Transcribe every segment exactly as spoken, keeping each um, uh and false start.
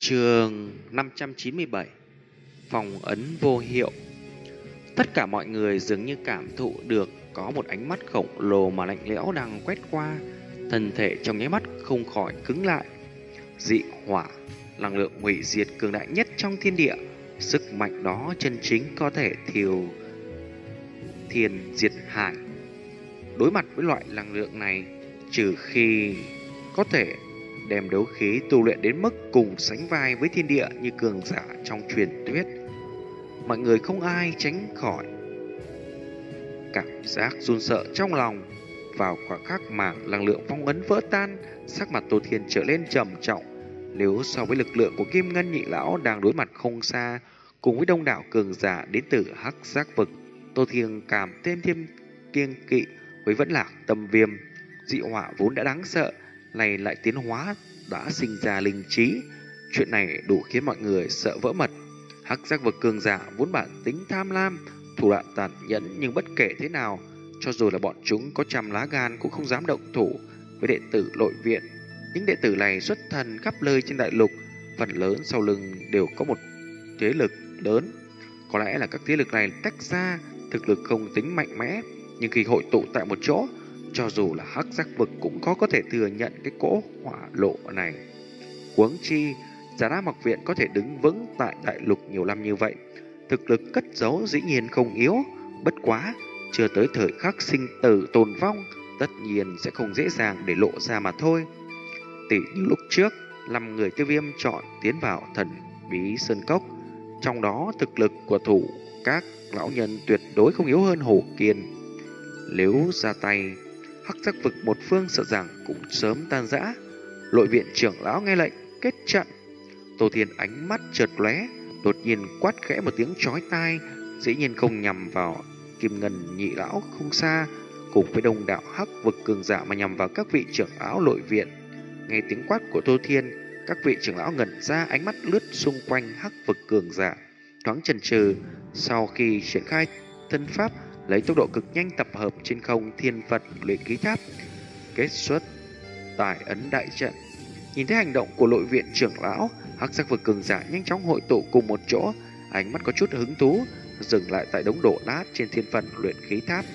Chương năm trăm chín mươi bảy. Phong ấn vô hiệu. Tất cả mọi người dường như cảm thụ được có một ánh mắt khổng lồ mà lạnh lẽo đang quét qua, thân thể trong nháy mắt không khỏi cứng lại. Dị hỏa, năng lượng hủy diệt cường đại nhất trong thiên địa, sức mạnh đó chân chính có thể thiêu thiên diệt hải. Đối mặt với loại năng lượng này, trừ khi có thể đem đấu khí tu luyện đến mức cùng sánh vai với thiên địa như cường giả trong truyền thuyết, mọi người không ai tránh khỏi cảm giác run sợ trong lòng. Vào khoảng khắc mảng năng lượng phong ấn vỡ tan, sắc mặt Tô Thiên trở lên trầm trọng. Nếu so với lực lượng của Kim Ngân nhị lão đang đối mặt không xa, cùng với đông đảo cường giả đến từ Hắc Giác vực, Tô Thiên cảm thêm thêm kiêng kỵ với vẫn lạc tâm viêm. Dị hỏa vốn đã đáng sợ, này lại tiến hóa đã sinh ra linh trí. Chuyện này đủ khiến mọi người sợ vỡ mật. Hắc Giác vực cường giả vốn bản tính tham lam, thủ đoạn tàn nhẫn, nhưng bất kể thế nào, cho dù là bọn chúng có trăm lá gan cũng không dám động thủ với đệ tử nội viện. Những đệ tử này xuất thân khắp nơi trên đại lục, phần lớn sau lưng đều có một thế lực lớn. Có lẽ là các thế lực này tách ra, thực lực không tính mạnh mẽ, nhưng khi hội tụ tại một chỗ, cho dù là Hắc Giác vực cũng khó có thể thừa nhận cái cỗ hỏa lộ này. Huống chi, Giả Nam học viện có thể đứng vững tại đại lục nhiều năm như vậy, thực lực cất giấu dĩ nhiên không yếu. Bất quá, chưa tới thời khắc sinh tử tồn vong, tất nhiên sẽ không dễ dàng để lộ ra mà thôi. Tỷ như lúc trước, năm người Tiêu Viêm chọn tiến vào thần bí sơn cốc, trong đó thực lực của thủ các lão nhân tuyệt đối không yếu hơn Hổ Kiên. Nếu ra tay, Hắc Giác vực một phương sợ rằng cũng sớm tan rã. Nội viện trưởng lão nghe lệnh kết trận. Tô Thiên ánh mắt chợt lóe, đột nhiên quát khẽ một tiếng chói tai, dĩ nhiên không nhằm vào Kim Ngân nhị lão không xa, cùng với đông đạo Hắc vực cường giả mà nhằm vào các vị trưởng lão nội viện. Nghe tiếng quát của Tô Thiên, các vị trưởng lão ngẩn ra, ánh mắt lướt xung quanh Hắc vực cường giả, thoáng chần chừ. Sau khi triển khai thân pháp, lấy tốc độ cực nhanh tập hợp trên không thiên Phật luyện khí tháp, kết xuất tài ấn đại trận. Nhìn thấy hành động của nội viện trưởng lão, Hắc Giác vực cường giả nhanh chóng hội tụ cùng một chỗ, ánh mắt có chút hứng thú, dừng lại tại đống đổ nát trên thiên phận luyện khí tháp.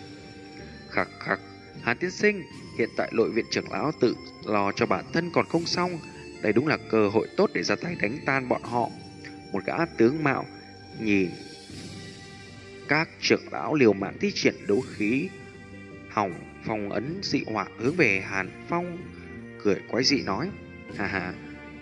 Khắc khắc, Hàn tiên sinh, hiện tại nội viện trưởng lão tự lo cho bản thân còn không xong, đây đúng là cơ hội tốt để ra tay đánh tan bọn họ. Một gã tướng mạo nhìn các trưởng lão liều mạng thi triển đấu khí hỏng phong ấn dị hỏa hướng về Hàn Phong, cười quái dị nói: hà hà,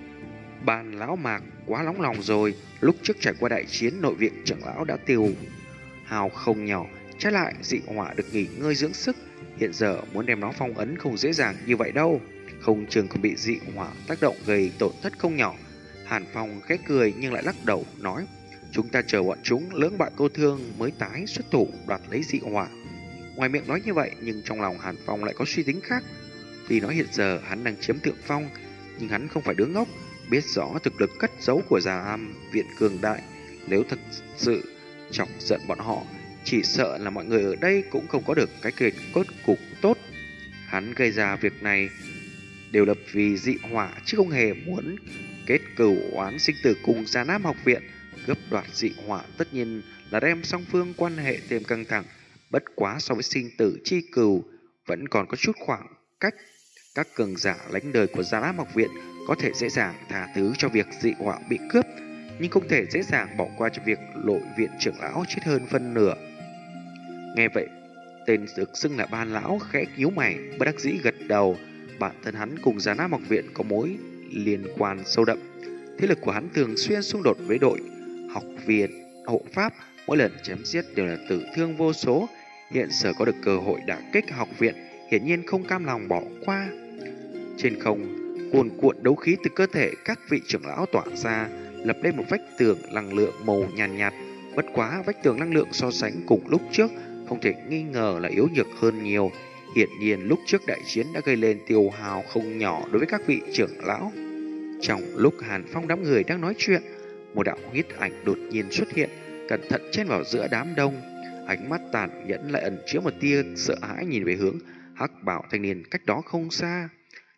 Ban lão Mạc quá nóng lòng rồi, lúc trước trải qua đại chiến nội viện trưởng lão đã tiêu hào không nhỏ, trái lại dị hỏa được nghỉ ngơi dưỡng sức, hiện giờ muốn đem nó phong ấn không dễ dàng như vậy đâu, không chừng còn bị dị hỏa tác động gây tổn thất không nhỏ. Hàn Phong khẽ cười nhưng lại lắc đầu nói: chúng ta chờ bọn chúng lưỡng bại câu thương mới tái xuất thủ đoạt lấy dị hỏa. Ngoài miệng nói như vậy, nhưng trong lòng Hàn Phong lại có suy tính khác. Tuy nói hiện giờ hắn đang chiếm thượng phong, nhưng hắn không phải đứa ngốc, biết rõ thực lực cất giấu của Già Am viện cường đại. Nếu thật sự chọc giận bọn họ, chỉ sợ là mọi người ở đây cũng không có được cái kết cốt cục tốt. Hắn gây ra việc này đều là vì dị hỏa, chứ không hề muốn kết cửu oán sinh tử cùng Già Nam học viện. Cướp đoạt dị hỏa tất nhiên là đem song phương quan hệ thêm căng thẳng. Bất quá so với sinh tử chi cừu, vẫn còn có chút khoảng cách. Các cường giả lãnh đời của Già Nam học viện có thể dễ dàng tha thứ cho việc dị hỏa bị cướp, nhưng không thể dễ dàng bỏ qua cho việc nội viện trưởng lão chết hơn phân nửa. Nghe vậy, tên được xưng là Ban lão khẽ nhíu mày, bất đắc dĩ gật đầu. Bản thân hắn cùng Già Nam học viện có mối liên quan sâu đậm, thế lực của hắn thường xuyên xung đột với đội học viện hộ pháp, mỗi lần chém giết đều là tử thương vô số. Hiện giờ có được cơ hội đả kích học viện, hiển nhiên không cam lòng bỏ qua. Trên không, cuồn cuộn đấu khí từ cơ thể các vị trưởng lão tỏa ra, lập lên một vách tường năng lượng màu nhàn nhạt, nhạt. Bất quá vách tường năng lượng so sánh cùng lúc trước không thể nghi ngờ là yếu nhược hơn nhiều. Hiển nhiên lúc trước đại chiến đã gây lên tiêu hào không nhỏ đối với các vị trưởng lão. Trong lúc Hàn Phong đám người đang nói chuyện, một đạo huyết ảnh đột nhiên xuất hiện, cẩn thận chen vào giữa đám đông. Ánh mắt tàn nhẫn lại ẩn chứa một tia sợ hãi nhìn về hướng Hắc Bảo thanh niên cách đó không xa.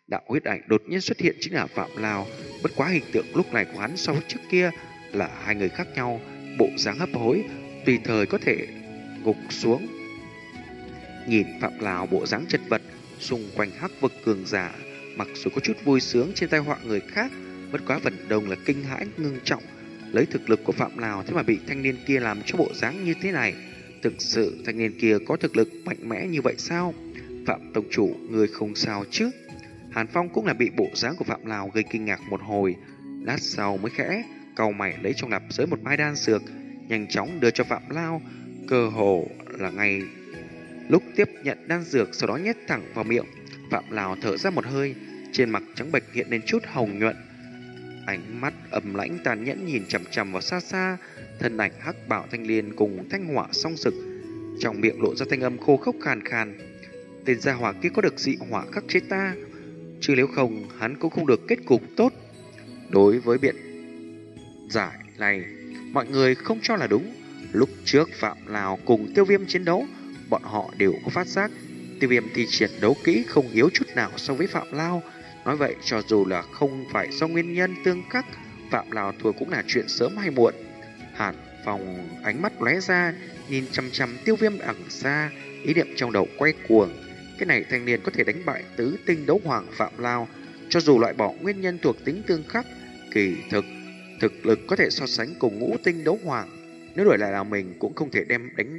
Đạo huyết ảnh đột nhiên xuất hiện chính là Phạm Lao. Bất quá hình tượng lúc này của hắn so với trước kia là hai người khác nhau, bộ dáng hấp hối, tùy thời có thể gục xuống. Nhìn Phạm Lào bộ dáng chật vật, xung quanh hắc vực cường giả, mặc dù có chút vui sướng trên tai họa người khác, bất quá phần đông là kinh hãi ngưng trọng. Lấy thực lực của Phạm Lào thế mà bị thanh niên kia làm cho bộ dáng như thế này, thực sự thanh niên kia có thực lực mạnh mẽ như vậy sao? Phạm tông chủ, người không sao chứ? Hàn Phong cũng là bị bộ dáng của Phạm Lào gây kinh ngạc một hồi, lát sau mới khẽ cau mày lấy trong nạp giới một mai đan dược, nhanh chóng đưa cho Phạm Lao. Cơ hồ là ngay lúc tiếp nhận đan dược, sau đó nhét thẳng vào miệng, Phạm Lào thở ra một hơi, trên mặt trắng bệch hiện lên chút hồng nhuận, ánh mắt ầm lãnh tàn nhẫn nhìn chằm chằm vào xa xa thân ảnh hắc bạo thanh liên cùng thanh hỏa song sực, trong miệng lộ ra thanh âm khô khốc khàn khàn. Tên gia hỏa kia có được dị hỏa khắc chế ta, chứ nếu không hắn cũng không được kết cục tốt. Đối với biện giải này, mọi người không cho là đúng. Lúc trước Phạm Lào cùng Tiêu Viêm chiến đấu, bọn họ đều có phát giác Tiêu Viêm thì chiến đấu kỹ không yếu chút nào so với Phạm Lao. Nói vậy cho dù là không phải do nguyên nhân tương khắc, Phạm Lào thua cũng là chuyện sớm hay muộn. Hàn Phong ánh mắt lóe ra, nhìn chăm chăm Tiêu Viêm đằng xa, ý niệm trong đầu quay cuồng. Cái này thanh niên có thể đánh bại tứ tinh đấu hoàng Phạm Lao, cho dù loại bỏ nguyên nhân thuộc tính tương khắc, kỳ thực thực lực có thể so sánh cùng ngũ tinh đấu hoàng. Nếu đổi lại là mình cũng không thể đem đánh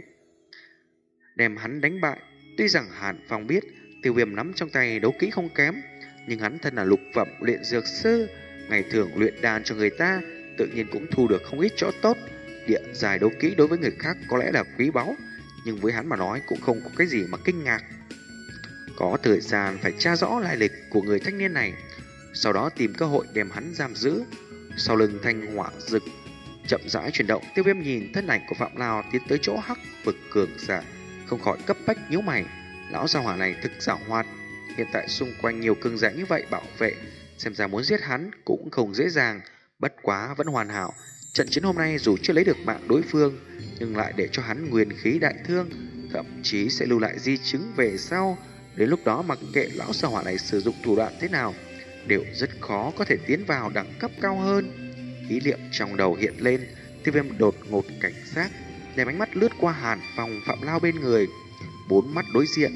đem hắn đánh bại. Tuy rằng Hàn Phong biết Tiêu Viêm nắm trong tay đấu kỹ không kém, nhưng hắn thân là lục phẩm luyện dược sư, ngày thường luyện đan cho người ta, tự nhiên cũng thu được không ít chỗ tốt. Địa dài đấu kỹ đối với người khác có lẽ là quý báu, nhưng với hắn mà nói cũng không có cái gì mà kinh ngạc. Có thời gian phải tra rõ lai lịch của người thanh niên này, sau đó tìm cơ hội đem hắn giam giữ. Sau lưng thanh hỏa rực chậm rãi chuyển động, Tiêu Viêm nhìn thân ảnh của Phạm Lao tiến tới chỗ hắc vực cường giả, không khỏi cấp bách nhíu mày. Lão gia hỏa này thực giảo hoạt, hiện tại xung quanh nhiều cường giả như vậy bảo vệ, xem ra muốn giết hắn cũng không dễ dàng. Bất quá vẫn hoàn hảo, trận chiến hôm nay dù chưa lấy được mạng đối phương, nhưng lại để cho hắn nguyên khí đại thương, thậm chí sẽ lưu lại di chứng về sau. Đến lúc đó mặc kệ lão gia hỏa này sử dụng thủ đoạn thế nào, đều rất khó có thể tiến vào đẳng cấp cao hơn. Ý niệm trong đầu hiện lên, Tiêu Viêm đột ngột cảnh giác, đem ánh mắt lướt qua Hàn Phong, Phạm Lao bên người. Bốn mắt đối diện,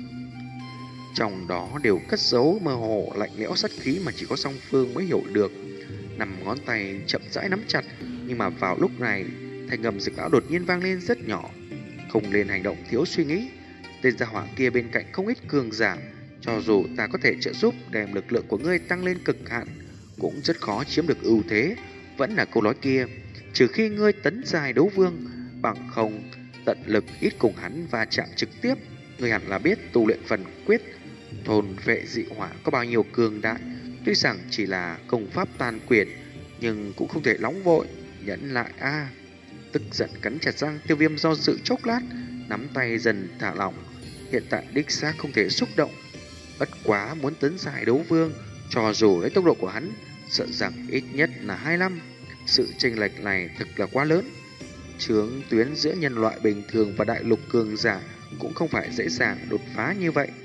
trong đó đều cất giấu mơ hồ lạnh lẽo sát khí mà chỉ có song phương mới hiểu được. Nằm ngón tay chậm rãi nắm chặt, nhưng mà vào lúc này thanh âm Dực lão đột nhiên vang lên rất nhỏ. Không nên hành động thiếu suy nghĩ. Tên gia hỏa kia bên cạnh không ít cường giả, cho dù ta có thể trợ giúp đem lực lượng của ngươi tăng lên cực hạn, cũng rất khó chiếm được ưu thế. Vẫn là câu nói kia, trừ khi ngươi tấn giai đấu vương, bằng không tận lực ít cùng hắn và chạm trực tiếp. Ngươi hẳn là biết tu luyện phần quyết thôn vệ dị hỏa có bao nhiêu cường đại. Tuy rằng chỉ là công pháp tàn quyền, nhưng cũng không thể nóng vội, nhẫn lại a. À. Tức giận cắn chặt răng, Tiêu Viêm do dự chốc lát, nắm tay dần thả lỏng. Hiện tại đích xác không thể xúc động, bất quá muốn tấn giải đấu vương, cho dù lấy tốc độ của hắn, sợ rằng ít nhất là hai năm. Sự chênh lệch này thật là quá lớn. Chướng tuyến giữa nhân loại bình thường và đại lục cường giả cũng không phải dễ dàng đột phá như vậy.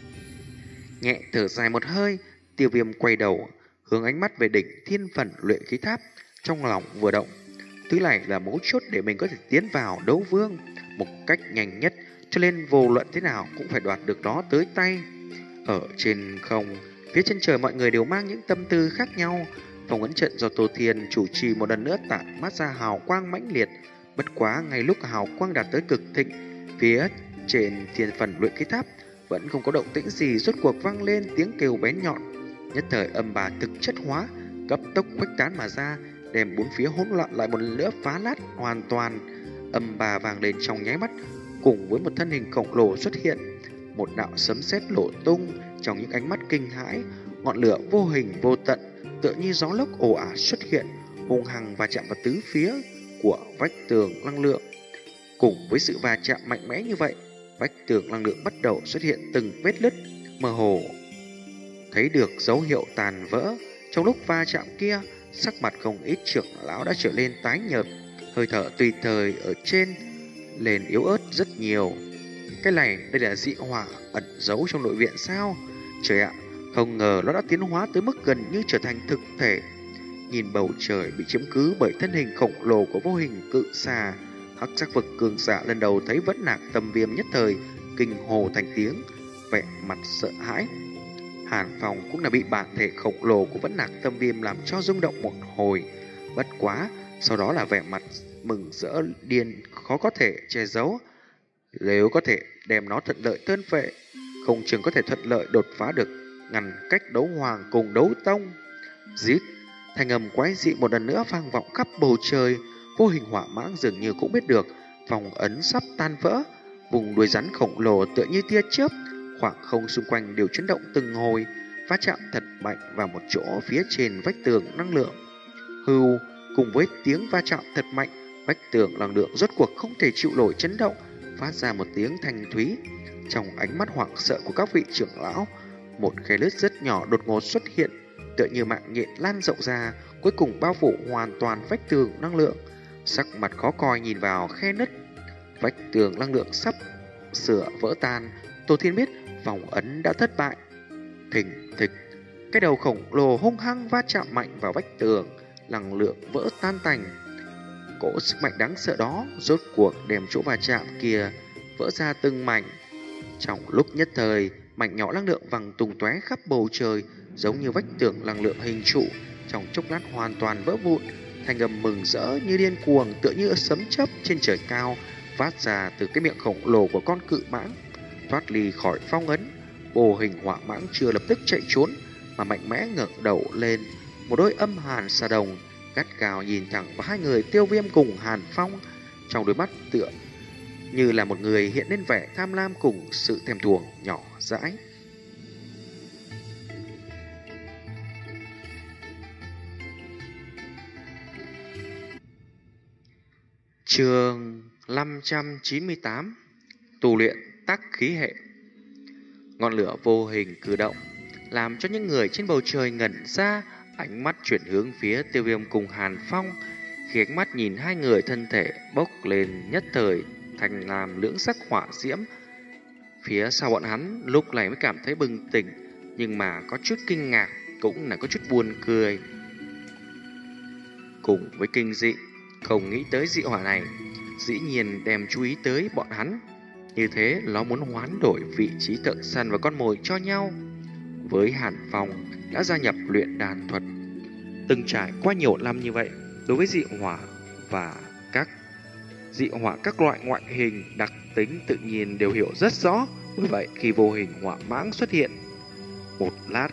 Nhẹ thở dài một hơi, Tiêu Viêm quay đầu, hướng ánh mắt về đỉnh thiên phần luyện khí tháp, trong lòng vừa động. Thứ này là mấu chốt để mình có thể tiến vào đấu vương một cách nhanh nhất, cho nên vô luận thế nào cũng phải đoạt được nó tới tay. Ở trên không, phía chân trời mọi người đều mang những tâm tư khác nhau. Phòng ấn trận do Tô Thiên chủ trì một lần nữa tản mát ra hào quang mãnh liệt. Bất quá ngay lúc hào quang đạt tới cực thịnh, phía trên thiên phần luyện khí tháp vẫn không có động tĩnh gì, rốt cuộc vang lên tiếng kêu bén nhọn. Nhất thời âm bà thực chất hóa, cấp tốc khuếch tán mà ra, đem bốn phía hỗn loạn lại một lần nữa phá nát hoàn toàn. Âm bà vang lên trong nháy mắt, cùng với một thân hình khổng lồ xuất hiện, một đạo sấm sét nổ tung. Trong những ánh mắt kinh hãi, ngọn lửa vô hình vô tận tựa như gió lốc ồ ạt xuất hiện, hung hăng và chạm vào tứ phía của vách tường năng lượng. Cùng với sự va chạm mạnh mẽ như vậy, vách tường năng lượng bắt đầu xuất hiện từng vết nứt mơ hồ, thấy được dấu hiệu tàn vỡ. Trong lúc va chạm kia, sắc mặt không ít trưởng lão đã trở lên tái nhợt, hơi thở tùy thời ở trên lên yếu ớt rất nhiều. Cái này đây là dị hỏa ẩn giấu trong nội viện sao? Trời ạ, Không ngờ nó đã tiến hóa tới mức gần như trở thành thực thể. Nhìn bầu trời bị chiếm cứ bởi thân hình khổng lồ của vô hình cự xà, hắc sắc vực cường giả lần đầu thấy Vẫn Nạc Tâm Viêm nhất thời kinh hồ thành tiếng, vẻ mặt sợ hãi. Hàn Phong cũng là bị bản thể khổng lồ của Vẫn Nạc Tâm Viêm làm cho rung động một hồi. Bất quá, sau đó là vẻ mặt mừng rỡ điên khó có thể che giấu. Nếu có thể đem nó thuận lợi tân vệ, không chừng có thể thuận lợi đột phá được ngăn cách đấu hoàng cùng đấu tông. Rít, thanh âm quái dị một lần nữa vang vọng khắp bầu trời. Vô hình hỏa mãng dường như cũng biết được vòng ấn sắp tan vỡ. Vùng đuôi rắn khổng lồ tựa như tia chớp, khoảng không xung quanh đều chấn động từng hồi, va chạm thật mạnh vào một chỗ phía trên vách tường năng lượng. Hưu, cùng với tiếng va chạm thật mạnh, vách tường năng lượng rốt cuộc không thể chịu nổi chấn động, phát ra một tiếng thanh thúy. Trong ánh mắt hoảng sợ của các vị trưởng lão, một khe nứt rất nhỏ đột ngột xuất hiện, tựa như mạng nhện lan rộng ra, cuối cùng bao phủ hoàn toàn vách tường năng lượng. Sắc mặt khó coi nhìn vào khe nứt, vách tường năng lượng sắp sửa vỡ tan. Tô Thiên biết vòng ấn đã thất bại. Thình thịch, cái đầu khổng lồ hung hăng va chạm mạnh vào vách tường, năng lượng vỡ tan tành. Cỗ sức mạnh đáng sợ đó rốt cuộc đem chỗ va chạm kia vỡ ra từng mảnh. Trong lúc nhất thời, mảnh nhỏ năng lượng văng tung tóe khắp bầu trời, giống như vách tường năng lượng hình trụ, trong chốc lát hoàn toàn vỡ vụn. Thanh âm mừng rỡ như điên cuồng, tựa như sấm chớp trên trời cao, phát ra từ cái miệng khổng lồ của con cự mãng. Thoát ly khỏi phong ấn, vô hình hỏa mãng chưa lập tức chạy trốn, mà mạnh mẽ ngẩng đầu lên, một đôi âm hàn xà đồng gắt gao nhìn thẳng vào hai người Tiêu Viêm cùng Hàn Phong. Trong đôi mắt tựa như là một người hiện lên vẻ tham lam cùng sự thèm thuồng nhỏ dãi. Chương năm trăm chín mươi tám. Tu luyện tắc khí hệ. Ngọn lửa vô hình cử động, làm cho những người trên bầu trời ngẩn ra, ánh mắt chuyển hướng phía Tiêu Viêm cùng Hàn Phong. Khi ánh mắt nhìn hai người, thân thể bốc lên nhất thời thành làm lưỡng sắc hỏa diễm. Phía sau bọn hắn lúc này mới cảm thấy bừng tỉnh, nhưng mà có chút kinh ngạc, cũng là có chút buồn cười cùng với kinh dị. Không nghĩ tới dị hỏa này dĩ nhiên đem chú ý tới bọn hắn. Như thế nó muốn hoán đổi vị trí thợ săn và con mồi cho nhau. Với Hàn Phong đã gia nhập luyện đan thuật, từng trải qua nhiều năm như vậy, đối với dị hỏa và các dị hỏa các loại ngoại hình đặc tính tự nhiên đều hiểu rất rõ. Bởi vậy khi vô hình hỏa mãng xuất hiện một lát,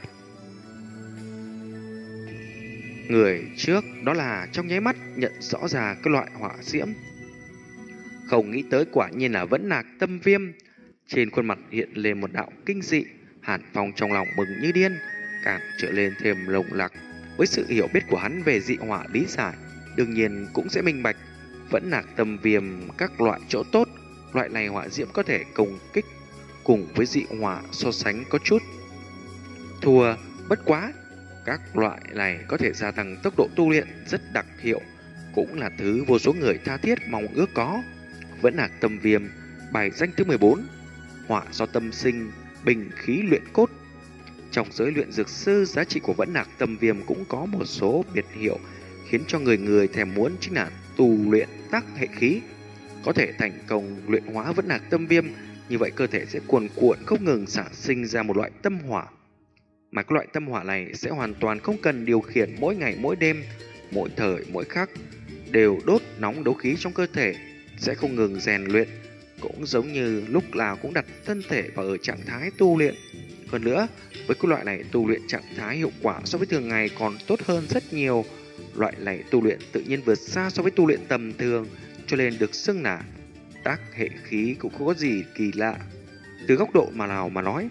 người trước đó là trong nháy mắt nhận rõ ra cái loại hỏa diễm. Không nghĩ tới quả nhiên là Vẫn Nạc Tâm Viêm. Trên khuôn mặt hiện lên một đạo kinh dị. Hàn Phong trong lòng mừng như điên, càng trở lên thêm lồng lặc. Với sự hiểu biết của hắn về dị hỏa lý giải, đương nhiên cũng sẽ minh bạch Vẫn Nạc Tâm Viêm các loại chỗ tốt. Loại này hỏa diễm có thể công kích, cùng với dị hỏa so sánh có chút thua. Bất quá các loại này có thể gia tăng tốc độ tu luyện rất đặc hiệu, cũng là thứ vô số người tha thiết mong ước có. Vẫn Nạc Tâm Viêm, bài danh thứ mười bốn, hỏa do tâm sinh, bình khí luyện cốt. Trong giới luyện dược sư, giá trị của Vẫn Nạc Tâm Viêm cũng có một số biệt hiệu khiến cho người người thèm muốn, chính là tu luyện tắc hệ khí. Có thể thành công luyện hóa Vẫn Nạc Tâm Viêm, như vậy cơ thể sẽ cuồn cuộn không ngừng sản sinh ra một loại tâm hỏa. Mà cái loại tâm hỏa này sẽ hoàn toàn không cần điều khiển, mỗi ngày mỗi đêm, mỗi thời mỗi khắc đều đốt nóng đấu khí trong cơ thể, sẽ không ngừng rèn luyện, cũng giống như lúc nào cũng đặt thân thể vào ở trạng thái tu luyện. Hơn nữa, với cái loại này tu luyện trạng thái hiệu quả so với thường ngày còn tốt hơn rất nhiều. Loại này tu luyện tự nhiên vượt xa so với tu luyện tầm thường, cho nên được xưng là tác hệ khí, cũng không có gì kỳ lạ. Từ góc độ mà nào mà nói,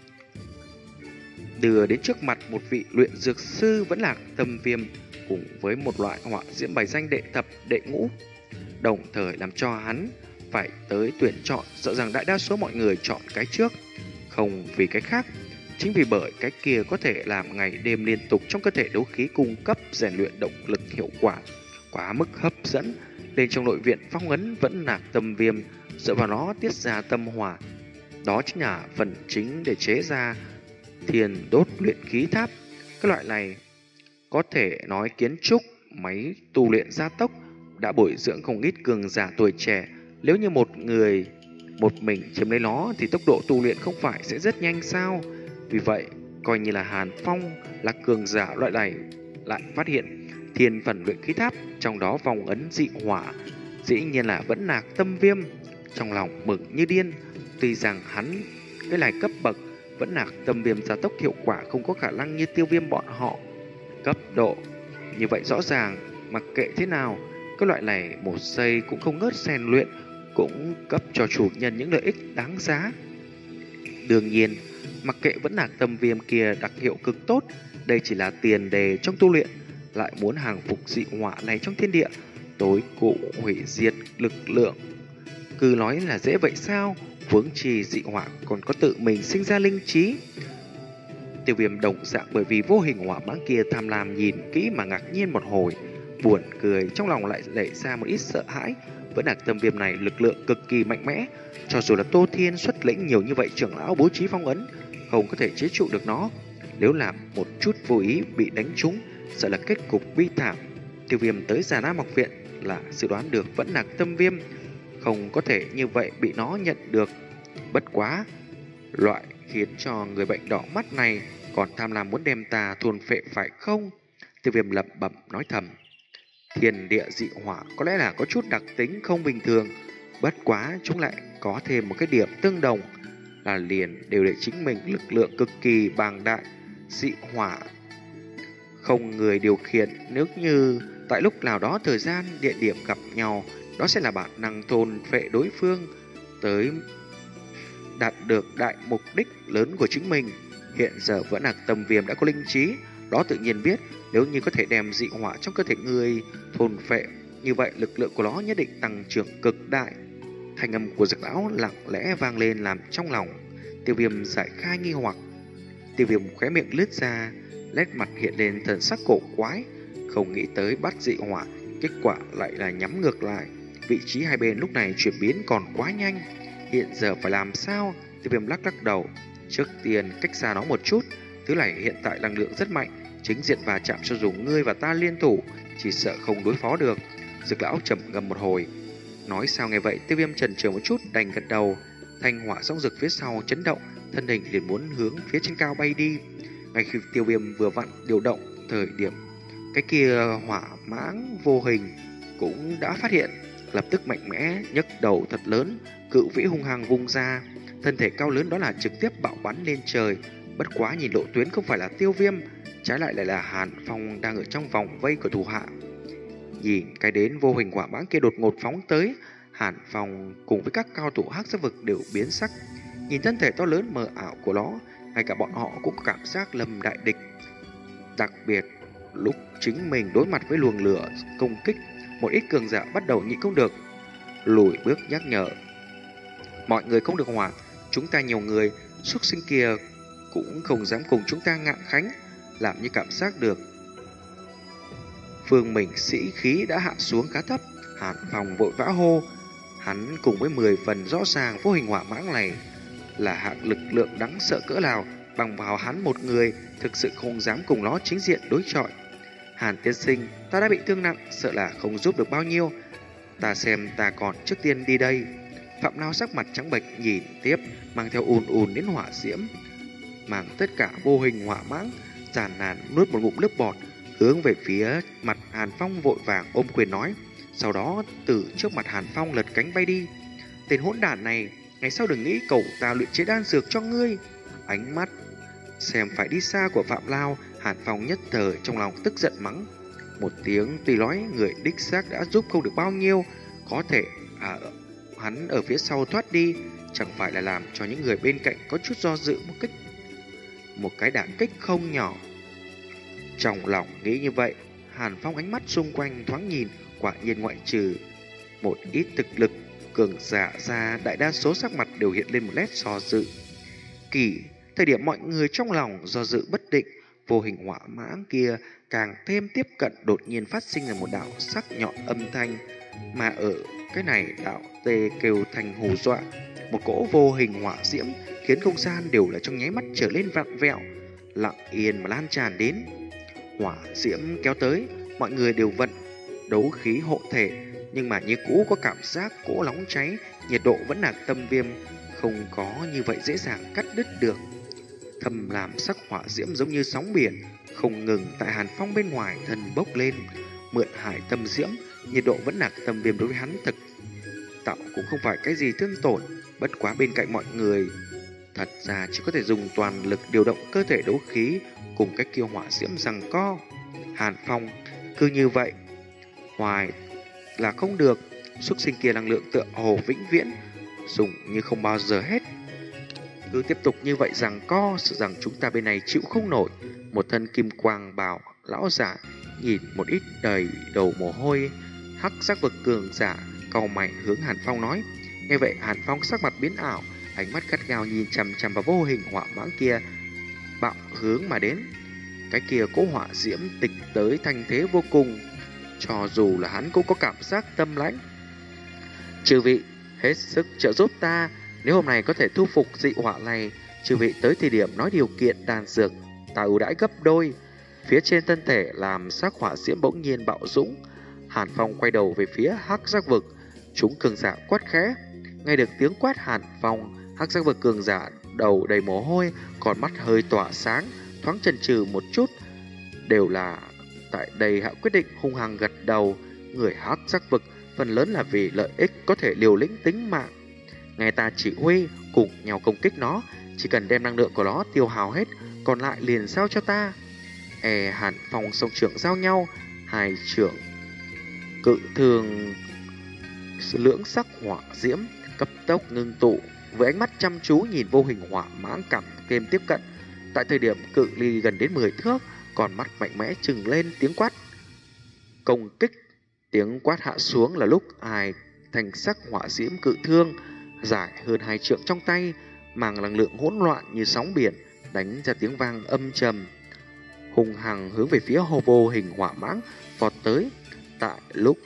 đưa đến trước mặt một vị luyện dược sư Vẫn Nạc Tâm Viêm cùng với một loại hỏa diễm bài danh đệ thập đệ ngũ, đồng thời làm cho hắn phải tới tuyển chọn. Sợ rằng đại đa số mọi người chọn cái trước, không vì cái khác, chính vì bởi cái kia có thể làm ngày đêm liên tục trong cơ thể đấu khí, cung cấp rèn luyện động lực hiệu quả quá mức hấp dẫn. Nên trong nội viện phong ấn Vẫn Nạc Tâm Viêm, dựa vào nó tiết ra tâm hỏa, đó chính là phần chính để chế ra Thiền đốt luyện khí tháp. Cái loại này có thể nói kiến trúc, máy tu luyện gia tốc đã bồi dưỡng không ít cường giả tuổi trẻ. Nếu như một người một mình chiếm lấy nó thì tốc độ tu luyện không phải sẽ rất nhanh sao? Vì vậy, coi như là Hàn Phong là cường giả loại này lại phát hiện thiên phần luyện khí tháp, trong đó vòng ấn dị hỏa, dĩ nhiên là vẫn nạc tâm viêm. Trong lòng mừng như điên, tuy rằng hắn cái này cấp bậc vẫn nạc tâm viêm gia tốc hiệu quả không có khả năng như tiêu viêm bọn họ cấp độ. Như vậy rõ ràng, mặc kệ thế nào, cái loại này một giây cũng không ngớt rèn luyện, cũng cấp cho chủ nhân những lợi ích đáng giá. Đương nhiên, mặc kệ vẫn nạc tâm viêm kia đặc hiệu cực tốt, đây chỉ là tiền đề trong tu luyện, lại muốn hàng phục dị hỏa này trong thiên địa, tối cụ hủy diệt lực lượng. Cứ nói là dễ vậy sao, huống chi dị hỏa còn có tự mình sinh ra linh trí. Tiêu viêm đồng dạng bởi vì vô hình hỏa mãng kia tham lam nhìn kỹ mà ngạc nhiên một hồi, buồn cười, trong lòng lại nảy ra một ít sợ hãi. Vẫn nạc tâm viêm này lực lượng cực kỳ mạnh mẽ, cho dù là Tô Thiên xuất lĩnh nhiều như vậy, trưởng lão bố trí phong ấn không có thể chế trụ được nó. Nếu làm một chút vô ý bị đánh trúng, sợ là kết cục bi thảm. Tiêu viêm tới Già Nam học viện là dự đoán được vẫn nạc tâm viêm không có thể như vậy bị nó nhận được. Bất quá, loại khiến cho người bệnh đỏ mắt này còn tham lam muốn đem ta thôn phệ phải không? Tiêu viêm lẩm bẩm nói thầm. Thiên địa dị hỏa có lẽ là có chút đặc tính không bình thường, bất quá chúng lại có thêm một cái điểm tương đồng là liền đều để chính mình lực lượng cực kỳ bàng đại. Dị hỏa không người điều khiển, nếu như tại lúc nào đó thời gian địa điểm gặp nhau, đó sẽ là bản năng thôn phệ đối phương tới đạt được đại mục đích lớn của chính mình. Hiện giờ vẫn là tâm viêm đã có linh trí, đó tự nhiên biết nếu như có thể đem dị hỏa trong cơ thể người thôn phệ, như vậy lực lượng của nó nhất định tăng trưởng cực đại. Thanh âm của Dực lão lặng lẽ vang lên làm trong lòng Tiêu viêm giải khai nghi hoặc. Tiêu viêm khóe miệng lướt ra, nét mặt hiện lên thần sắc cổ quái, không nghĩ tới bắt dị hỏa, kết quả lại là nhắm ngược lại. Vị trí hai bên lúc này chuyển biến còn quá nhanh, hiện giờ phải làm sao? Tiêu viêm lắc lắc đầu. Trước tiên cách xa nó một chút, thứ này hiện tại năng lượng rất mạnh, chính diện và chạm cho dù ngươi và ta liên thủ chỉ sợ không đối phó được. Dực lão trầm ngâm một hồi, nói sao nghe vậy. Tiêu viêm chần chừ một chút đành gật đầu. Thanh hỏa song rực phía sau chấn động, thân hình liền muốn hướng phía trên cao bay đi. Ngay khi tiêu viêm vừa vặn điều động thời điểm, cái kia hỏa mãng vô hình cũng đã phát hiện, lập tức mạnh mẽ nhấc đầu thật lớn, cự vĩ hung hăng vung ra, thân thể cao lớn đó là trực tiếp bạo bắn lên trời. Bất quá nhìn lộ tuyến không phải là tiêu viêm, trái lại lại là Hàn Phong đang ở trong vòng vây của thủ hạ. Nhìn cái đến vô hình hỏa mãng kia đột ngột phóng tới, Hàn Phong cùng với các cao thủ hắc sắc vực đều biến sắc. Nhìn thân thể to lớn mờ ảo của nó, ngay cả bọn họ cũng cảm giác lâm đại địch. Đặc biệt lúc chính mình đối mặt với luồng lửa công kích, một ít cường giả bắt đầu nhịn không được, lùi bước nhắc nhở. Mọi người không được hoảng, chúng ta nhiều người, xuất sinh kia cũng không dám cùng chúng ta ngạn khánh. Làm như cảm giác được phương mình sĩ khí đã hạ xuống khá thấp, Hàn Phong vội vã hô. Hắn cùng với mười phần rõ ràng vô hình hỏa mãng này là hạng lực lượng đáng sợ cỡ nào, bằng vào hắn một người thực sự không dám cùng nó chính diện đối chọi. Hàn tiên sinh, ta đã bị thương nặng, sợ là không giúp được bao nhiêu, ta xem ta còn trước tiên đi đây. Phạm Lao sắc mặt trắng bệch nhìn tiếp, mang theo ùn ùn đến hỏa diễm, mang tất cả vô hình hỏa mãng, giàn nàn nuốt một ngụm nước bọt, hướng về phía mặt Hàn Phong vội vàng ôm quyền nói. Sau đó từ trước mặt Hàn Phong lật cánh bay đi. Tên hỗn đản này, ngày sau đừng nghĩ cậu ta luyện chế đan dược cho ngươi. Ánh mắt xem phải đi xa của Phạm Lao, Hàn Phong nhất thời trong lòng tức giận mắng một tiếng. Tuy nói người đích xác đã giúp không được bao nhiêu, có thể à, hắn ở phía sau thoát đi, chẳng phải là làm cho những người bên cạnh có chút do dự một kích, một cái đả kích không nhỏ. Trong lòng nghĩ như vậy, Hàn Phong ánh mắt xung quanh thoáng nhìn, quả nhiên ngoại trừ một ít thực lực cường giả ra, đại đa số sắc mặt đều hiện lên một nét do dự. Kỳ, thời điểm mọi người trong lòng do dự bất định, vô hình hỏa mãng kia càng thêm tiếp cận, đột nhiên phát sinh ra một đạo sắc nhọn âm thanh, mà ở cái này đạo tê kêu thành hù dọa. Một cỗ vô hình hỏa diễm khiến không gian đều là trong nháy mắt trở lên vặn vẹo. lặng yên mà lan tràn đến. Hỏa diễm kéo tới, mọi người đều vận đấu khí hộ thể, nhưng mà như cũ có cảm giác cỗ nóng cháy, nhiệt độ vẫn là tâm viêm, không có như vậy dễ dàng cắt đứt được. Thầm làm sắc hỏa diễm giống như sóng biển, không ngừng tại Hàn Phong bên ngoài thân bốc lên. Mượn hải tâm diễm, nhiệt độ vẫn là tâm viêm đối với hắn thực tạo cũng không phải cái gì thương tổn. Bất quá bên cạnh mọi người thật ra chỉ có thể dùng toàn lực điều động cơ thể đấu khí cùng cái kia hỏa diễm giằng co. Hàn Phong cứ như vậy hoài là không được, xuất sinh kia năng lượng tựa hồ vĩnh viễn dùng như không bao giờ hết. Cứ tiếp tục như vậy giằng co, sợ rằng chúng ta bên này chịu không nổi. Một thân kim quang bào lão giả nhìn một ít đầy đầu mồ hôi, hắc sắc vực cường giả cau mày hướng Hàn Phong nói. Nghe vậy Hàn Phong sắc mặt biến ảo, ánh mắt gắt gao nhìn chằm chằm vào vô hình hỏa mãng kia bạo hướng mà đến. Cái kia cỗ hỏa diễm tịch tới thanh thế vô cùng, cho dù là hắn cũng có cảm giác tâm lãnh. Chư vị hết sức trợ giúp ta, nếu hôm nay có thể thu phục dị hỏa này, chư vị tới thời điểm nói điều kiện đan dược ta ưu đãi gấp đôi. Phía trên thân thể làm sắc hỏa diễm bỗng nhiên bạo dũng. Hàn Phong quay đầu về phía hắc giác vực, chúng cường giả quát khẽ. Nghe được tiếng quát Hàn Phong, hắc giác vực cường giả đầu đầy mồ hôi, còn mắt hơi tỏa sáng, thoáng chần chừ một chút, đều là tại đây hạ quyết định hung hăng gật đầu. Người hắc giác vực phần lớn là vì lợi ích có thể liều lĩnh tính mạng. Nghe ta chỉ huy, cùng nhau công kích nó, chỉ cần đem năng lượng của nó tiêu hao hết, còn lại liền giao cho ta. E Hàn Phong song trưởng giao nhau, hai trưởng cự thường lưỡng sắc hỏa diễm cấp tốc ngưng tụ, với ánh mắt chăm chú nhìn vô hình hỏa mãng càng thêm tiếp cận. Tại thời điểm cự ly gần đến mười thước, còn mắt mạnh mẽ trừng lên tiếng quát công kích. Tiếng quát hạ xuống là lúc hai thành sắc hỏa diễm cự thương dài hơn hai trượng trong tay, mang năng lượng hỗn loạn như sóng biển, đánh ra tiếng vang âm trầm, hùng hằng hướng về phía hồ vô hình hỏa mãng vọt tới. Tại lúc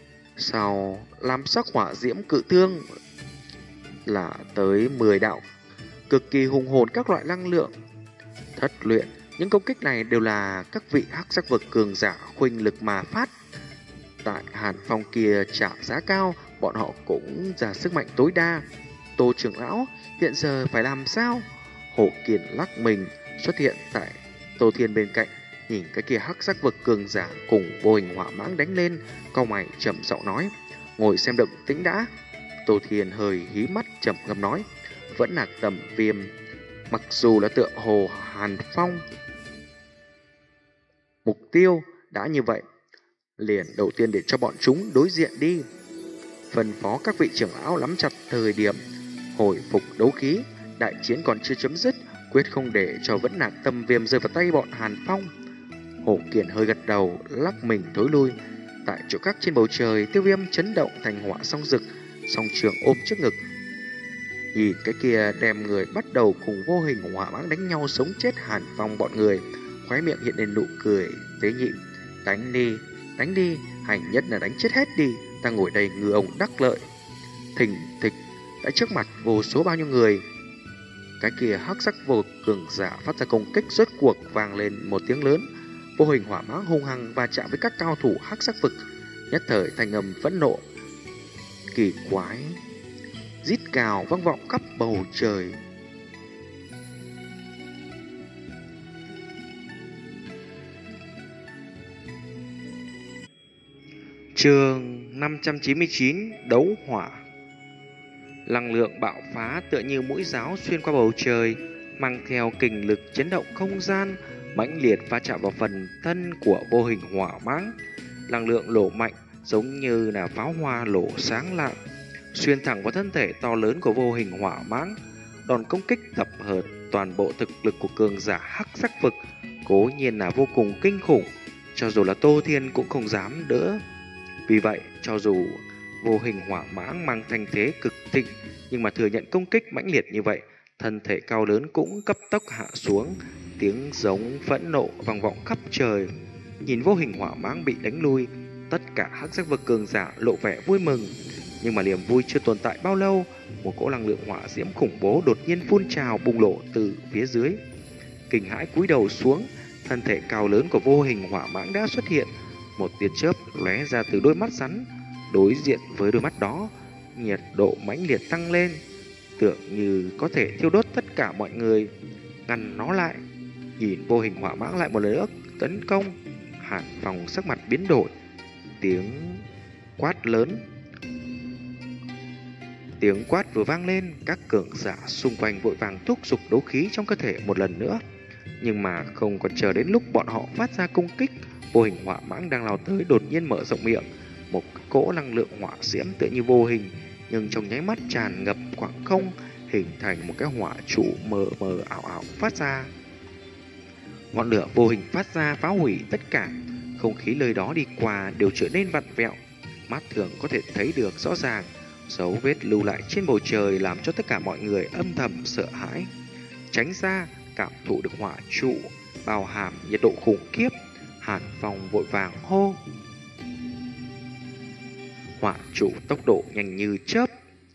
sau làm sắc hỏa diễm cự thương là tới mười đạo cực kỳ hùng hồn các loại năng lượng thất luyện. Những công kích này đều là các vị hắc sắc vực cường giả khuynh lực mà phát. Tại Hàn Phong kia trả giá cao, bọn họ cũng ra sức mạnh tối đa. Tô trưởng lão hiện giờ phải làm sao? Hổ Kiền lắc mình xuất hiện tại Tô Thiên bên cạnh, nhìn cái kia hắc sắc vực cường giả cùng vô hình hỏa mãng đánh lên, cau mày trầm giọng nói: ngồi xem động tĩnh đã. Tô Thiên hơi hí mắt trầm ngâm nói: vẫn là tầm viêm. Mặc dù là tựa hồ Hàn Phong mục tiêu đã như vậy, liền đầu tiên để cho bọn chúng đối diện đi. Phân phó các vị trưởng lão nắm chặt thời điểm hồi phục đấu khí, đại chiến còn chưa chấm dứt, quyết không để cho vẫn nạc tâm viêm rơi vào tay bọn Hàn Phong. Hổ Kiền hơi gật đầu, lắc mình thối lui. Tại chỗ các trên bầu trời, Tiêu Viêm chấn động thành hỏa song rực, song trường ôm trước ngực. Nhìn cái kia đem người bắt đầu cùng vô hình hỏa mãng đánh nhau sống chết Hàn Phong bọn người, khóe miệng hiện lên nụ cười tế nhị. Đánh đi, đánh đi, hành nhất là đánh chết hết đi, ta ngồi đây ngư ông đắc lợi. Thình thịch, tại trước mặt vô số bao nhiêu người. Cái kia hắc sắc vô cường giả phát ra công kích, rốt cuộc vang lên một tiếng lớn. Vô hình hỏa mãng hung hăng va chạm với các cao thủ hắc sắc vực, nhất thời thành âm phẫn nộ kỳ quái rít cào vang vọng khắp bầu trời. Chương năm trăm chín mươi chín: Đấu hỏa. Năng lượng bạo phá tựa như mũi giáo xuyên qua bầu trời, mang theo kình lực chấn động không gian, mãnh liệt va chạm vào phần thân của vô hình hỏa mãng. Năng lượng nổ mạnh giống như là pháo hoa nổ sáng lạng, xuyên thẳng vào thân thể to lớn của vô hình hỏa mãng. Đòn công kích tập hợp toàn bộ thực lực của cường giả hắc sắc vực cố nhiên là vô cùng kinh khủng, cho dù là Tô Thiên cũng không dám đỡ. Vì vậy, cho dù vô hình hỏa mãng mang thanh thế cực thịnh, nhưng mà thừa nhận công kích mãnh liệt như vậy, thân thể cao lớn cũng cấp tốc hạ xuống, tiếng giống phẫn nộ vang vọng khắp trời. Nhìn vô hình hỏa mãng bị đánh lui, tất cả hắc sắc vực cường giả lộ vẻ vui mừng. Nhưng mà niềm vui chưa tồn tại bao lâu, một cỗ năng lượng hỏa diễm khủng bố đột nhiên phun trào bùng nổ từ phía dưới. kinh hãi cúi đầu xuống. Thân thể cao lớn của vô hình hỏa mãng đã xuất hiện. Một tia chớp lóe ra từ đôi mắt rắn. Đối diện với đôi mắt đó, nhiệt độ mãnh liệt tăng lên, tưởng như có thể thiêu đốt tất cả mọi người. Ngăn nó lại. Nhìn vô hình hỏa mãng lại một lần nữa tấn công, Hàn Phong sắc mặt biến đổi. Tiếng quát lớn Tiếng quát vừa vang lên, các cường giả xung quanh vội vàng thúc giục đấu khí trong cơ thể một lần nữa. Nhưng mà không còn chờ đến lúc bọn họ phát ra công kích, vô hình hỏa mãng đang lao tới đột nhiên mở rộng miệng. Một cỗ năng lượng hỏa diễm tựa như vô hình, nhưng trong nháy mắt tràn ngập khoảng không, hình thành một cái hỏa trụ mờ mờ ảo ảo phát ra. Ngọn lửa vô hình phát ra phá hủy tất cả, không khí nơi đó đi qua đều trở nên vặn vẹo. Mắt thường có thể thấy được rõ ràng, dấu vết lưu lại trên bầu trời làm cho tất cả mọi người âm thầm sợ hãi. Tránh ra, cảm thụ được hỏa trụ bao hàm nhiệt độ khủng khiếp, Hàn Phong vội vàng hô. Hỏa trụ tốc độ nhanh như chớp.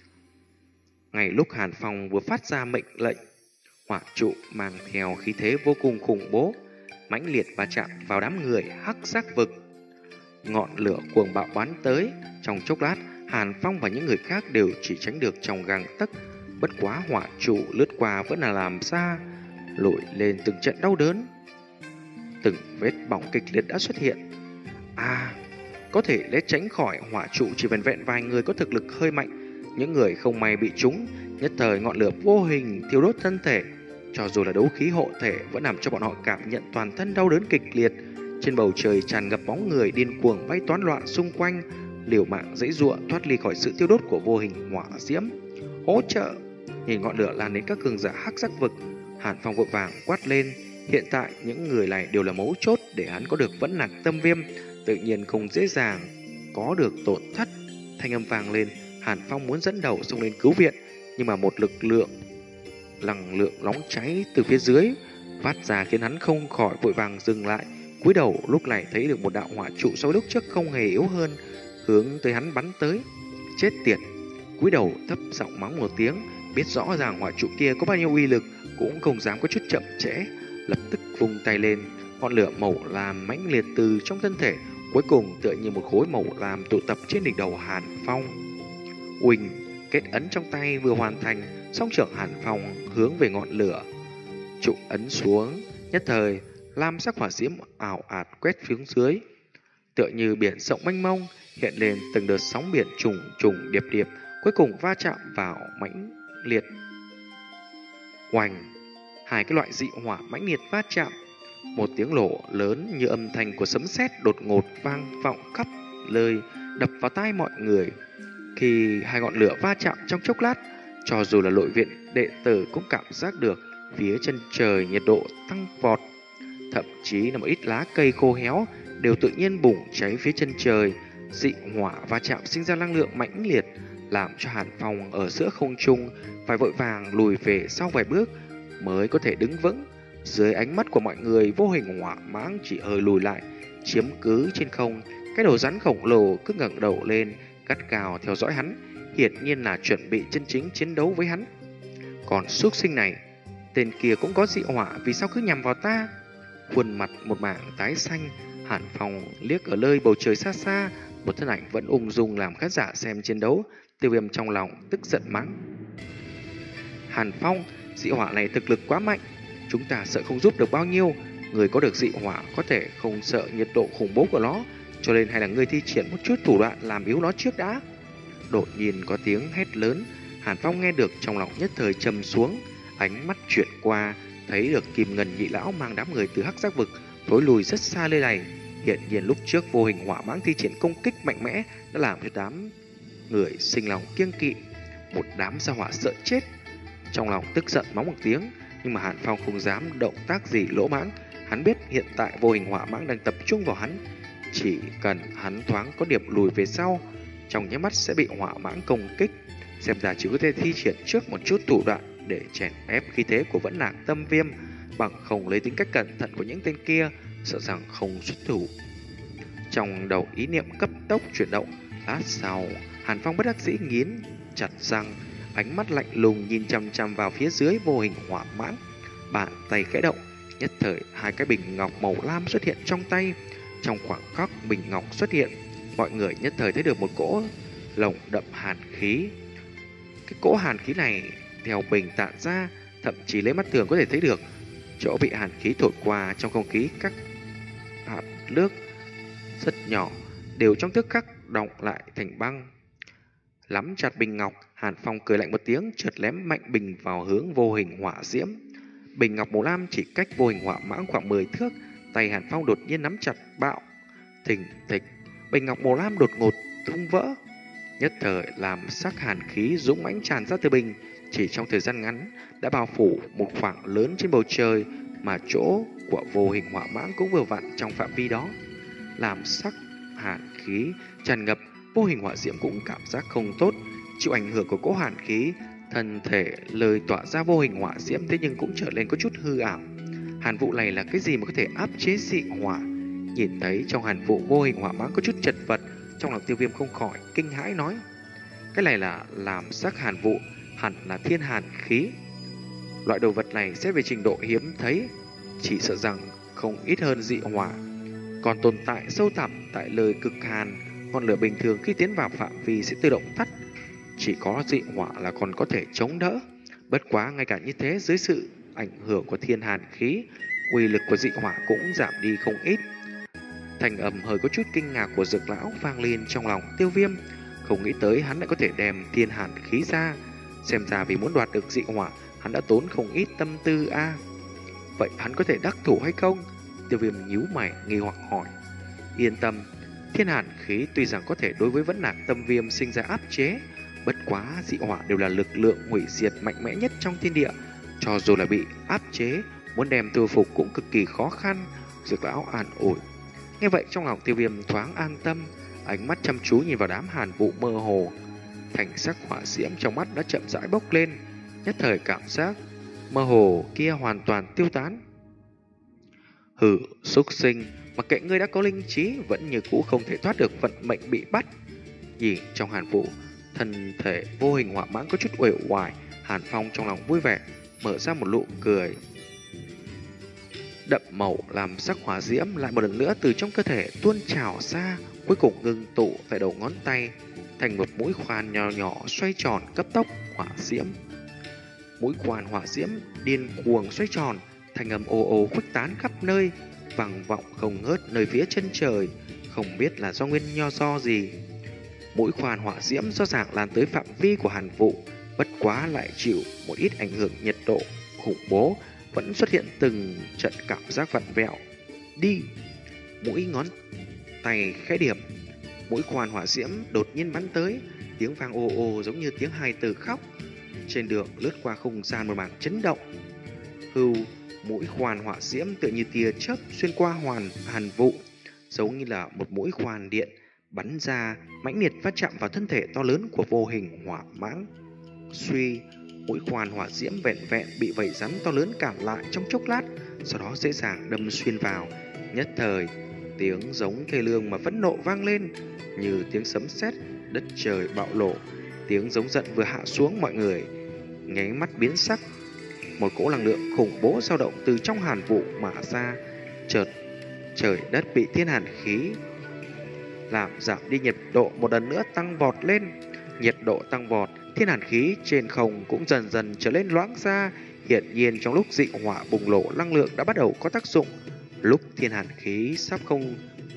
Ngay lúc Hàn Phong vừa phát ra mệnh lệnh, hỏa trụ mang theo khí thế vô cùng khủng bố, mãnh liệt va chạm vào đám người hắc sắc vực. Ngọn lửa cuồng bạo bắn tới, trong chốc lát, Hàn Phong và những người khác đều chỉ tránh được trong gang tấc. Bất quá hỏa trụ lướt qua vẫn là làm ra lội lên từng trận đau đớn. Từng vết bỏng kịch liệt đã xuất hiện. À, có thể né tránh khỏi hỏa trụ chỉ vẹn vẹn vài người có thực lực hơi mạnh. Những người không may bị trúng, nhất thời ngọn lửa vô hình thiêu đốt thân thể. Cho dù là đấu khí hộ thể vẫn làm cho bọn họ cảm nhận toàn thân đau đớn kịch liệt. Trên bầu trời tràn ngập bóng người điên cuồng bay toán loạn xung quanh, liều mạng giãy giụa thoát ly khỏi sự tiêu đốt của vô hình hỏa diễm. Hỗ trợ! Nhìn ngọn lửa lan đến các cường giả hắc sắc vực, Hàn Phong vội vàng quát lên. Hiện tại những người này đều là mấu chốt để hắn có được vẫn nạc tâm viêm, tự nhiên không dễ dàng có được tổn thất. Thanh âm vang lên, Hàn Phong muốn dẫn đầu xông lên cứu viện, nhưng mà một lực lượng năng lượng nóng cháy từ phía dưới phát ra khiến hắn không khỏi vội vàng dừng lại. Cúi đầu lúc này thấy được một đạo hỏa trụ so với lúc trước không hề yếu hơn, hướng tới hắn bắn tới. Chết tiệt! Cúi đầu thấp giọng mắng một tiếng, biết rõ ràng hỏa trụ kia có bao nhiêu uy lực, cũng không dám có chút chậm trễ, lập tức vung tay lên. Ngọn lửa màu lam mãnh liệt từ trong thân thể, cuối cùng tựa như một khối màu lam tụ tập trên đỉnh đầu Hàn Phong. Uỳnh, kết ấn trong tay vừa hoàn thành, song trưởng Hàn Phong hướng về ngọn lửa trụ ấn xuống, nhất thời lam sắc hỏa diễm ảo ạt quét phía dưới, tựa như biển rộng mênh mông, hiện lên từng đợt sóng biển trùng trùng điệp điệp, cuối cùng va chạm vào mãnh liệt. Oanh, hai cái loại dị hỏa mãnh liệt va chạm, một tiếng nổ lớn như âm thanh của sấm sét đột ngột vang vọng khắp nơi, đập vào tai mọi người. Khi hai ngọn lửa va chạm trong chốc lát, cho dù là nội viện đệ tử cũng cảm giác được phía chân trời nhiệt độ tăng vọt, thậm chí là một ít lá cây khô héo đều tự nhiên bùng cháy phía chân trời. Dị hỏa va chạm sinh ra năng lượng mãnh liệt, làm cho Hàn Phong ở giữa không trung phải vội vàng lùi về sau vài bước mới có thể đứng vững. Dưới ánh mắt của mọi người, vô hình hỏa mãng chỉ hơi lùi lại, chiếm cứ trên không. Cái đầu rắn khổng lồ cứ ngẩng đầu lên, gắt gao theo dõi hắn, hiển nhiên là chuẩn bị chân chính chiến đấu với hắn. Còn súc sinh này, tên kia cũng có dị hỏa, vì sao cứ nhằm vào ta? Khuôn mặt một mảng tái xanh, Hàn Phong liếc ở nơi bầu trời xa xa, một thân ảnh vẫn ung dung làm khán giả xem chiến đấu. Tiêu Viêm trong lòng tức giận mắng: Hàn Phong, dị hỏa này thực lực quá mạnh, chúng ta sợ không giúp được bao nhiêu. Người có được dị hỏa có thể không sợ nhiệt độ khủng bố của nó, cho nên hay là ngươi thi triển một chút thủ đoạn làm yếu nó trước đã. Đột nhiên có tiếng hét lớn, Hàn Phong nghe được trong lòng nhất thời trầm xuống, ánh mắt chuyển qua thấy được Kim Ngân nhị lão mang đám người từ hắc giác vực thối lùi rất xa nơi này. Hiện nhiên lúc trước vô hình hỏa mãng thi triển công kích mạnh mẽ đã làm cho đám người sinh lòng kiêng kỵ, một đám gia hỏa sợ chết. Trong lòng tức giận mắng một tiếng, nhưng mà Hàn Phong không dám động tác gì lỗ mãng. Hắn biết hiện tại vô hình hỏa mãng đang tập trung vào hắn, chỉ cần hắn thoáng có điểm lùi về sau, trong nháy mắt sẽ bị hỏa mãng công kích. Xem ra chỉ có thể thi triển trước một chút thủ đoạn để chèn ép khí thế của vẫn lạc tâm viêm, bằng không lấy tính cách cẩn thận của những tên kia, sợ rằng không xuất thủ. Trong đầu ý niệm cấp tốc chuyển động, lát sau Hàn Phong bất đắc dĩ nghiến chặt răng, ánh mắt lạnh lùng nhìn chằm chằm vào phía dưới vô hình hỏa mãng. Bàn tay khẽ động, Nhất thời hai cái bình ngọc màu lam xuất hiện trong tay. Trong khoảng khắc bình ngọc xuất hiện, mọi người nhất thời thấy được một cỗ lồng đậm hàn khí. Cái cỗ hàn khí này theo bình tản ra, thậm chí lấy mắt thường có thể thấy được chỗ bị hàn khí thổi qua trong không khí, các hạt nước rất nhỏ đều trong tức khắc đọng lại thành băng. Nắm chặt bình ngọc, Hàn Phong cười lạnh một tiếng, chợt ném mạnh bình vào hướng vô hình hỏa diễm. Bình ngọc màu lam chỉ cách vô hình hỏa mãng khoảng mười thước, tay Hàn Phong đột nhiên nắm chặt bạo, thình thịch, bình ngọc màu lam đột ngột tung vỡ. Nhất thời làm sắc hàn khí dũng mãnh tràn ra từ bình, chỉ trong thời gian ngắn đã bao phủ một khoảng lớn trên bầu trời, mà chỗ của vô hình hỏa mãng cũng vừa vặn trong phạm vi đó. Làm sắc hàn khí tràn ngập, vô hình hỏa diễm cũng cảm giác không tốt, chịu ảnh hưởng của cỗ hàn khí, thân thể lời tỏa ra vô hình hỏa diễm thế nhưng cũng trở nên có chút hư ảo. Hàn vụ này là cái gì mà có thể áp chế dị hỏa? Nhìn thấy trong hàn vụ vô hình hỏa mãng có chút chật vật, trong lòng Tiêu Viêm không khỏi kinh hãi nói: cái này là làm sắc hàn vụ, hẳn là thiên hàn khí. Loại đồ vật này xét về trình độ hiếm thấy, chỉ sợ rằng không ít hơn dị hỏa, còn tồn tại sâu thẳm tại lời cực hàn. Ngọn lửa bình thường khi tiến vào phạm vi sẽ tự động tắt, chỉ có dị hỏa là còn có thể chống đỡ. Bất quá ngay cả như thế, dưới sự ảnh hưởng của thiên hàn khí, uy lực của dị hỏa cũng giảm đi không ít. Thành âm hơi có chút kinh ngạc của Dược lão vang lên trong lòng Tiêu Viêm, không nghĩ tới hắn lại có thể đem thiên hàn khí ra. Xem ra vì muốn đoạt được dị hỏa, hắn đã tốn không ít tâm tư a. À. Vậy hắn có thể đắc thủ hay không? Tiêu Viêm nhíu mày nghi hoặc hỏi. Yên tâm, thiên hàn khí tuy rằng có thể đối với vấn nạn tâm viêm sinh ra áp chế, bất quá dị hỏa đều là lực lượng hủy diệt mạnh mẽ nhất trong thiên địa, cho dù là bị áp chế, muốn đem tiêu phục cũng cực kỳ khó khăn. Dược lão an ủi. Nghe vậy trong lòng Tiêu Viêm thoáng an tâm, ánh mắt chăm chú nhìn vào đám hàn vụ mơ hồ. Thành sắc hỏa diễm trong mắt đã chậm rãi bốc lên, nhất thời cảm giác mơ hồ kia hoàn toàn tiêu tán. Hừ, súc sinh, mặc kệ ngươi đã có linh trí, vẫn như cũ không thể thoát được vận mệnh bị bắt. Nhìn trong hàn vụ, thân thể vô hình hỏa mãng có chút uể oải, Hàn Phong trong lòng vui vẻ, mở ra một nụ cười đậm màu, làm sắc hỏa diễm lại một lần nữa từ trong cơ thể tuôn trào ra, cuối cùng ngưng tụ tại đầu ngón tay thành một mũi khoan nhỏ nhỏ xoay tròn cấp tốc hỏa diễm. Mũi khoan hỏa diễm điên cuồng xoay tròn, thành âm ồ ồ khuếch tán khắp nơi, vang vọng không ngớt nơi phía chân trời, không biết là do nguyên nho do gì. Mũi khoan hỏa diễm rõ ràng lan tới phạm vi của hàn vụ, bất quá lại chịu một ít ảnh hưởng nhiệt độ khủng bố, vẫn xuất hiện từng trận cảm giác vặn vẹo. Đi! Mũi ngón tay khẽ điểm, mũi khoan hỏa diễm đột nhiên bắn tới, tiếng vang ồ ồ giống như tiếng hài tử khóc. Trên đường lướt qua không gian một mảng chấn động. Hưu, mũi khoan hỏa diễm tựa như tia chớp xuyên qua hoàn hàn vụ, giống như là một mũi khoan điện bắn ra, mãnh liệt va chạm vào thân thể to lớn của vô hình hỏa mãng. Suy, mũi khoan hỏa diễm vẹn vẹn bị vảy rắn to lớn cản lại trong chốc lát, sau đó dễ dàng đâm xuyên vào. Nhất thời, tiếng giống thê lương mà phẫn nộ vang lên, như tiếng sấm sét, đất trời bạo lộ. Tiếng giống giận vừa hạ xuống, mọi người nháy mắt biến sắc. Một cỗ năng lượng khủng bố dao động từ trong hàn vụ mà ra, chợt trời đất bị thiên hàn khí làm giảm đi, nhiệt độ một lần nữa tăng vọt lên. Nhiệt độ tăng vọt, thiên hàn khí trên không cũng dần dần trở lên loãng ra. Hiển nhiên trong lúc dị hỏa bùng nổ, năng lượng đã bắt đầu có tác dụng. Lúc thiên hàn khí sắp không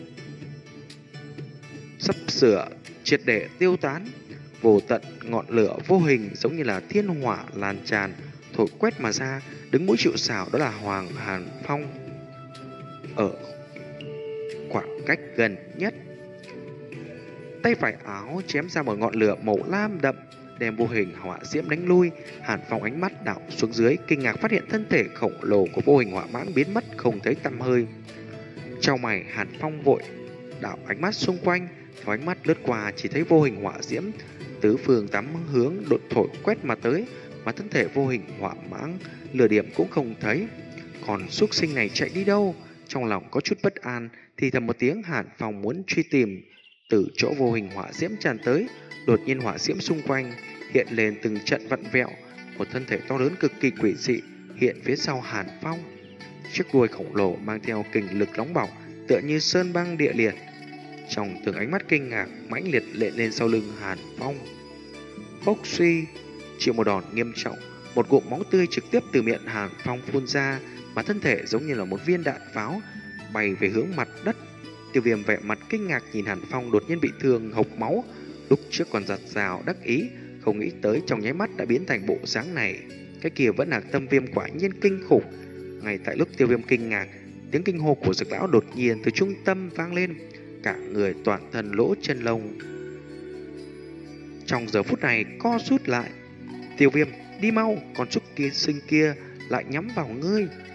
sắp sửa triệt để tiêu tán, vô tận ngọn lửa vô hình giống như là thiên hỏa lan tràn, thổi quét mà ra. Đứng mũi chịu sào đó là Hoàng Hàn Phong, ở khoảng cách gần nhất, tay phải áo chém ra một ngọn lửa màu lam đậm, đem vô hình hỏa diễm đánh lui. Hàn Phong ánh mắt đảo xuống dưới, kinh ngạc phát hiện thân thể khổng lồ của vô hình hỏa mãng biến mất không thấy tăm hơi. Trong mày, Hàn Phong vội đảo ánh mắt xung quanh, theo ánh mắt lướt qua chỉ thấy vô hình hỏa diễm tứ phương tám hướng đột thổi quét mà tới, mà thân thể vô hình hỏa mãng lửa điểm cũng không thấy. Còn súc sinh này chạy đi đâu? Trong lòng có chút bất an, thì thầm một tiếng. Hàn Phong muốn truy tìm, từ chỗ vô hình hỏa diễm tràn tới, đột nhiên hỏa diễm xung quanh hiện lên từng trận vặn vẹo, một thân thể to lớn cực kỳ quỷ dị hiện phía sau Hàn Phong. chiếc đuôi khổng lồ mang theo kình lực nóng bỏng, tựa như sơn băng địa liệt. Trong từng ánh mắt kinh ngạc mãnh liệt lệ lên sau lưng Hàn Phong. Phốc suy, chịu một đòn nghiêm trọng, một ngụm máu tươi trực tiếp từ miệng Hàn Phong phun ra, mà thân thể giống như là một viên đạn pháo bay về hướng mặt đất. Tiêu Viêm vẻ mặt kinh ngạc nhìn Hàn Phong đột nhiên bị thương hộc máu, lúc trước còn giật rào đắc ý, không nghĩ tới trong nháy mắt đã biến thành bộ dáng này. Cái kia vẫn là Tâm Viêm quả nhiên kinh khủng. Ngay tại lúc Tiêu Viêm kinh ngạc, tiếng kinh hô của Dực lão đột nhiên từ trung tâm vang lên, cả người toàn thân lỗ chân lông trong giờ phút này co rút lại. Tiêu Viêm, đi mau, con súc kia sinh kia lại nhắm vào ngươi.